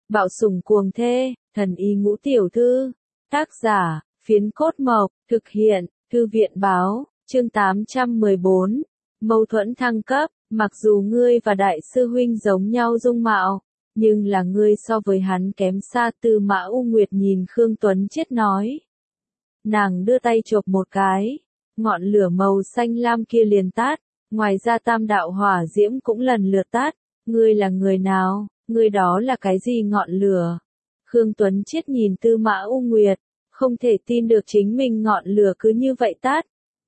Bạo sủng cuồng thê, thần y ngũ tiểu thư. Tác giả, Phiến Cốt Mộc, thực hiện, Thư viện báo, chương 814. Mâu thuẫn thăng cấp, mặc dù ngươi và đại sư huynh giống nhau dung mạo, nhưng là ngươi so với hắn kém xa. Tư Mã U Nguyệt nhìn Khương Tuấn Chiết nói. Nàng đưa tay chộp một cái, ngọn lửa màu xanh lam kia liền tát, ngoài ra tam đạo hỏa diễm cũng lần lượt tát. Ngươi là người nào, ngươi đó là cái gì ngọn lửa? Khương Tuấn Chiết nhìn Tư Mã U Nguyệt, không thể tin được chính mình ngọn lửa cứ như vậy tát.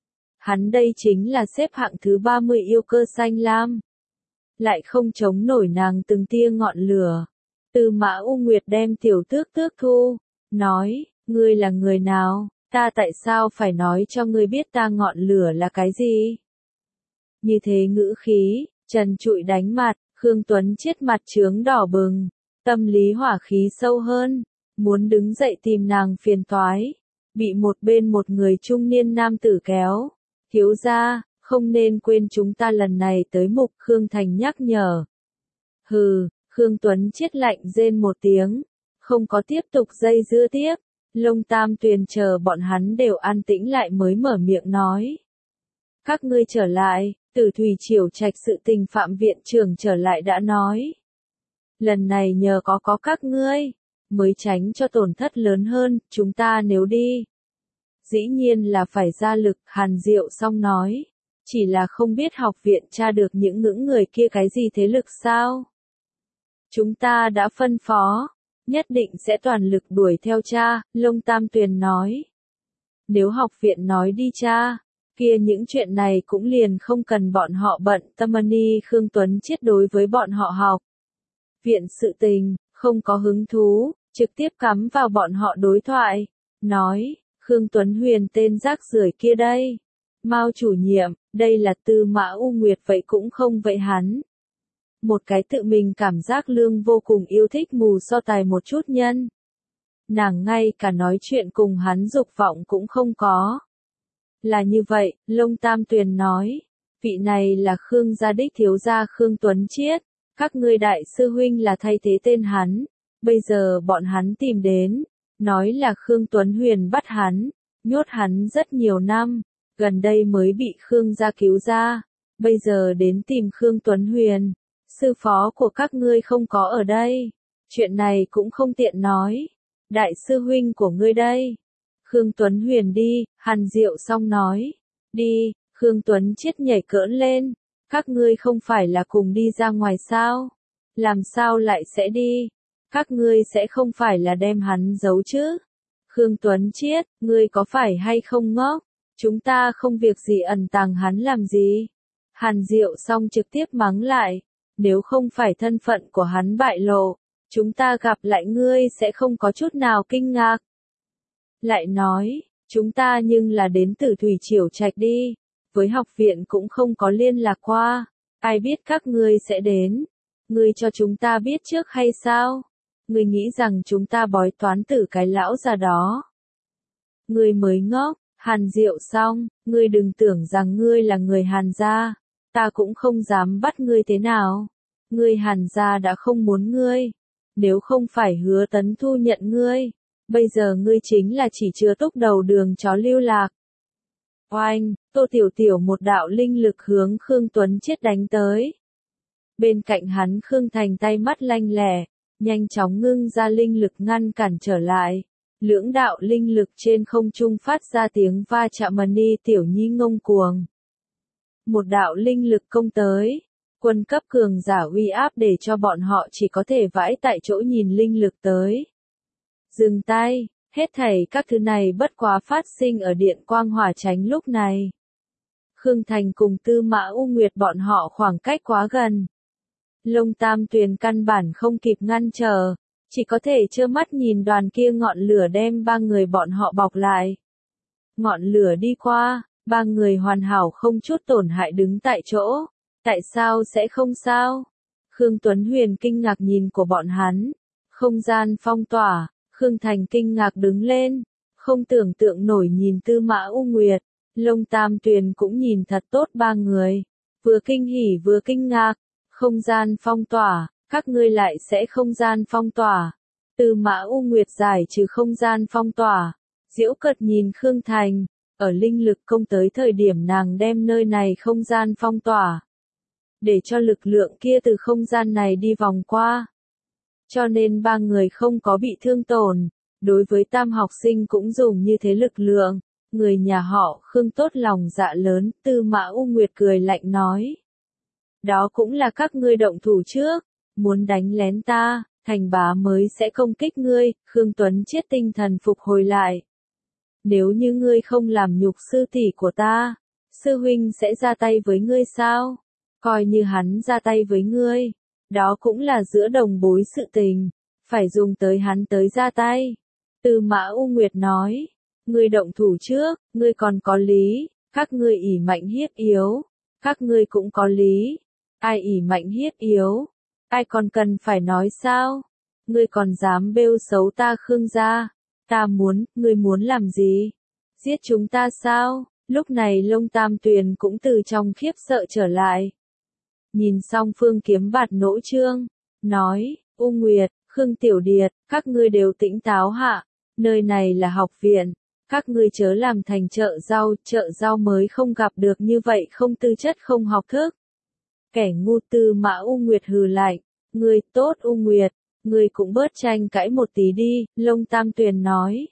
Hắn đây chính là xếp hạng thứ 30 yêu cơ xanh lam. Lại không chống nổi nàng từng tia ngọn lửa. Tư Mã U Nguyệt đem tiểu tước tước thu, nói, ngươi là người nào, ta tại sao phải nói cho ngươi biết ta ngọn lửa là cái gì? Như thế ngữ khí, trần trụi đánh mặt, Khương Tuấn Chiết mặt chướng đỏ bừng, tâm lý hỏa khí sâu hơn, muốn đứng dậy tìm nàng phiền toái, bị một bên một người trung niên nam tử kéo. Thiếu gia, không nên quên chúng ta lần này tới mục. Khương Thành nhắc nhở. Hừ, Khương Tuấn Chiết lạnh rên một tiếng, không có tiếp tục dây dưa tiếp. Lông Tam Tuyền chờ bọn hắn đều an tĩnh lại mới mở miệng nói. Các ngươi trở lại, Tử Thủy Triều Trạch sự tình Phạm viện trưởng trở lại đã nói. Lần này nhờ có các ngươi, mới tránh cho tổn thất lớn hơn. Chúng ta nếu đi, dĩ nhiên là phải ra lực. Hàn Diệu Song nói, chỉ là không biết học viện tra được những người kia cái gì thế lực sao? Chúng ta đã phân phó, nhất định sẽ toàn lực đuổi theo tra. Lông Tam Tuyền nói, nếu học viện nói đi tra, kia những chuyện này cũng liền không cần bọn họ bận tâm. Khương Tuấn Chiết đối với bọn họ học viện sự tình không có hứng thú, trực tiếp cắm vào bọn họ đối thoại, nói, Khương Tuấn Huyền tên rác rưởi kia đây, Mao chủ nhiệm, đây là Tư Mã U Nguyệt vậy cũng không vậy hắn. Một cái tự mình cảm giác lương vô cùng yêu thích mù so tài một chút nhân. Nàng ngay cả nói chuyện cùng hắn dục vọng cũng không có. Là như vậy, Lông Tam Tuyền nói, vị này là Khương gia đích thiếu gia Khương Tuấn Chiết, các ngươi đại sư huynh là thay thế tên hắn, bây giờ bọn hắn tìm đến, nói là Khương Tuấn Huyền bắt hắn, nhốt hắn rất nhiều năm, gần đây mới bị Khương gia cứu ra, bây giờ đến tìm Khương Tuấn Huyền, sư phó của các ngươi không có ở đây, chuyện này cũng không tiện nói, đại sư huynh của ngươi đây. Khương Tuấn Huyền đi, Hàn Diệu Song nói, đi. Khương Tuấn Chiết nhảy cỡn lên, các ngươi không phải là cùng đi ra ngoài sao? Làm sao lại sẽ đi? Các ngươi sẽ không phải là đem hắn giấu chứ? Khương Tuấn Chiết, ngươi có phải hay không ngốc? Chúng ta không việc gì ẩn tàng hắn làm gì? Hàn Diệu Song trực tiếp mắng lại, nếu không phải thân phận của hắn bại lộ, chúng ta gặp lại ngươi sẽ không có chút nào kinh ngạc. Lại nói, chúng ta nhưng là đến từ Thủy Triều Trạch đi, với học viện cũng không có liên lạc qua, ai biết các ngươi sẽ đến, ngươi cho chúng ta biết trước hay sao? Ngươi nghĩ rằng chúng ta bói toán từ cái lão già đó? Ngươi mới ngốc. Hàn Diệu Song, ngươi đừng tưởng rằng ngươi là người Hàn gia, ta cũng không dám bắt ngươi thế nào. Ngươi Hàn gia đã không muốn ngươi, nếu không phải Hứa Tấn thu nhận ngươi, bây giờ ngươi chính là chỉ chứa túc đầu đường chó lưu lạc. Oanh, Tô Tiểu Tiểu một đạo linh lực hướng Khương Tuấn Chiết đánh tới. Bên cạnh hắn Khương Thành tay mắt lanh lẹ, nhanh chóng ngưng ra linh lực ngăn cản trở lại. Lưỡng đạo linh lực trên không trung phát ra tiếng va chạm. Tiểu Nhi ngông cuồng. Một đạo linh lực công tới, quân cấp cường giả uy áp để cho bọn họ chỉ có thể vãi tại chỗ nhìn linh lực tới. Dừng tay, hết thảy các thứ này bất quá phát sinh ở điện quang hỏa chánh lúc này. Khương Thành cùng Tư Mã U Nguyệt bọn họ khoảng cách quá gần. Lông Tam Tuyền căn bản không kịp ngăn trở, chỉ có thể trơ mắt nhìn đoàn kia ngọn lửa đem ba người bọn họ bọc lại. Ngọn lửa đi qua, ba người hoàn hảo không chút tổn hại đứng tại chỗ. Tại sao sẽ không sao? Khương Tuấn Huyền kinh ngạc nhìn của bọn hắn. Không gian phong tỏa, Khương Thành kinh ngạc đứng lên. Không tưởng tượng nổi nhìn Tư Mã U Nguyệt. Lông Tam Tuyền cũng nhìn thật tốt ba người. Vừa kinh hỉ vừa kinh ngạc. Không gian phong tỏa, các ngươi lại sẽ không gian phong tỏa. Tư Mã U Nguyệt giải trừ không gian phong tỏa. Diễu Cật nhìn Khương Thành, ở linh lực công tới thời điểm nàng đem nơi này không gian phong tỏa. Để cho lực lượng kia từ không gian này đi vòng qua. Cho nên ba người không có bị thương tổn. Đối với tam học sinh cũng dùng như thế lực lượng. Người nhà họ Khương tốt lòng dạ lớn, Tư Mã U Nguyệt cười lạnh nói. Đó cũng là các ngươi động thủ trước, muốn đánh lén ta, Thành Bá mới sẽ công kích ngươi, Khương Tuấn Chiết tinh thần phục hồi lại. Nếu như ngươi không làm nhục sư tỷ của ta, sư huynh sẽ ra tay với ngươi sao? Coi như hắn ra tay với ngươi, đó cũng là giữa đồng bối sự tình, phải dùng tới hắn tới ra tay. Tư Mã U Nguyệt nói, ngươi động thủ trước, ngươi còn có lý, các ngươi ỷ mạnh hiếp yếu, các ngươi cũng có lý, ai ỷ mạnh hiếp yếu, ai còn cần phải nói sao? Ngươi còn dám bêu xấu ta Khương gia, ta muốn, ngươi muốn làm gì? Giết chúng ta sao? Lúc này Long Tam Tuyền cũng từ trong khiếp sợ trở lại. Nhìn xong Phương Kiếm Bạt nỗ trương, nói, U Nguyệt, Khương Tiểu Điệt, các ngươi đều tĩnh táo hạ, nơi này là học viện, các ngươi chớ làm thành chợ rau mới không gặp được như vậy không tư chất không học thức. Kẻ ngu. Tư Mã U Nguyệt hừ lạnh, ngươi tốt U Nguyệt, ngươi cũng bớt tranh cãi một tí đi, Long Tam Tuyền nói.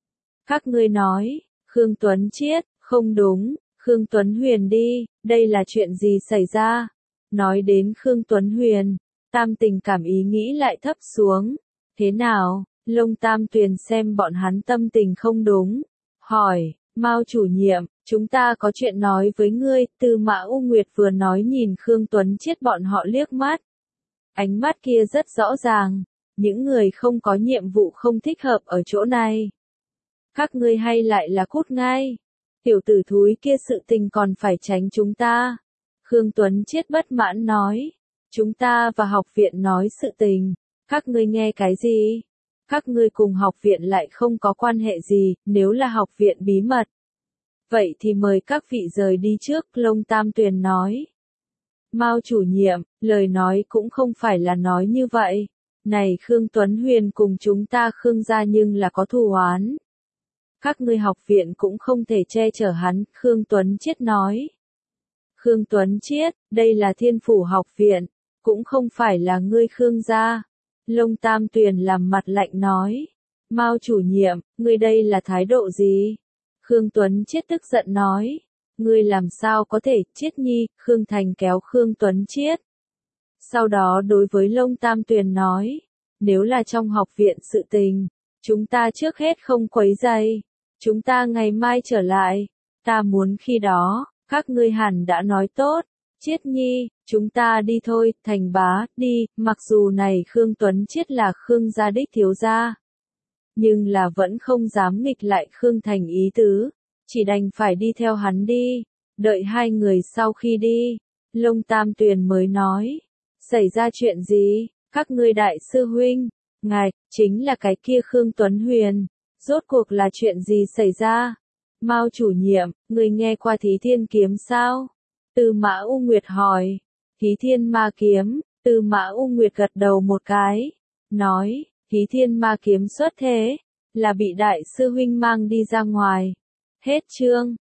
Các ngươi nói, Khương Tuấn Chiết, không đúng, Khương Tuấn Huyền đi, đây là chuyện gì xảy ra? Nói đến Khương Tuấn Huyền, Tam tình cảm ý nghĩ lại thấp xuống. Thế nào? Long Tam Tuyền xem bọn hắn tâm tình không đúng. Hỏi, Mao chủ nhiệm, chúng ta có chuyện nói với ngươi. Tư Mã U Nguyệt vừa nói nhìn Khương Tuấn Chiết bọn họ liếc mắt. Ánh mắt kia rất rõ ràng. Những người không có nhiệm vụ không thích hợp ở chỗ này. Các ngươi hay lại là cút ngay. Tiểu tử thúi kia sự tình còn phải tránh chúng ta. Khương Tuấn Chiết bất mãn nói. Chúng ta và học viện nói sự tình. Các ngươi nghe cái gì? Các ngươi cùng học viện lại không có quan hệ gì, nếu là học viện bí mật. Vậy thì mời các vị rời đi trước, Long Tam Tuyền nói. Mao chủ nhiệm, lời nói cũng không phải là nói như vậy. Này Khương Tuấn Huyền cùng chúng ta Khương gia nhưng là có thù oán. Các ngươi học viện cũng không thể che chở hắn, Khương Tuấn Chiết nói. Khương Tuấn Chiết, đây là Thiên Phủ học viện, cũng không phải là ngươi Khương gia. Long Tam Tuyền làm mặt lạnh nói. Mao chủ nhiệm, ngươi đây là thái độ gì? Khương Tuấn Chiết tức giận nói. Ngươi làm sao có thể, Chiết nhi, Khương Thành kéo Khương Tuấn Chiết. Sau đó đối với Long Tam Tuyền nói. Nếu là trong học viện sự tình, chúng ta trước hết không quấy rầy. Chúng ta ngày mai trở lại. Ta muốn khi đó, các ngươi hẳn đã nói tốt. Chiết nhi, chúng ta đi thôi, Thành bá, đi, mặc dù này Khương Tuấn Chiết là Khương gia đích thiếu gia. Nhưng là vẫn không dám nghịch lại Khương Thành ý tứ, chỉ đành phải đi theo hắn đi. Đợi hai người sau khi đi, Long Tam Tuyền mới nói, xảy ra chuyện gì, các ngươi đại sư huynh, ngài, chính là cái kia Khương Tuấn Huyền, rốt cuộc là chuyện gì xảy ra? Mao chủ nhiệm, người nghe qua Thí Thiên Kiếm sao? Tư Mã U Nguyệt hỏi. Thí Thiên Ma Kiếm. Tư Mã U Nguyệt gật đầu một cái. Nói, Thí Thiên Ma Kiếm xuất thế. Là bị đại sư huynh mang đi ra ngoài. Hết chương.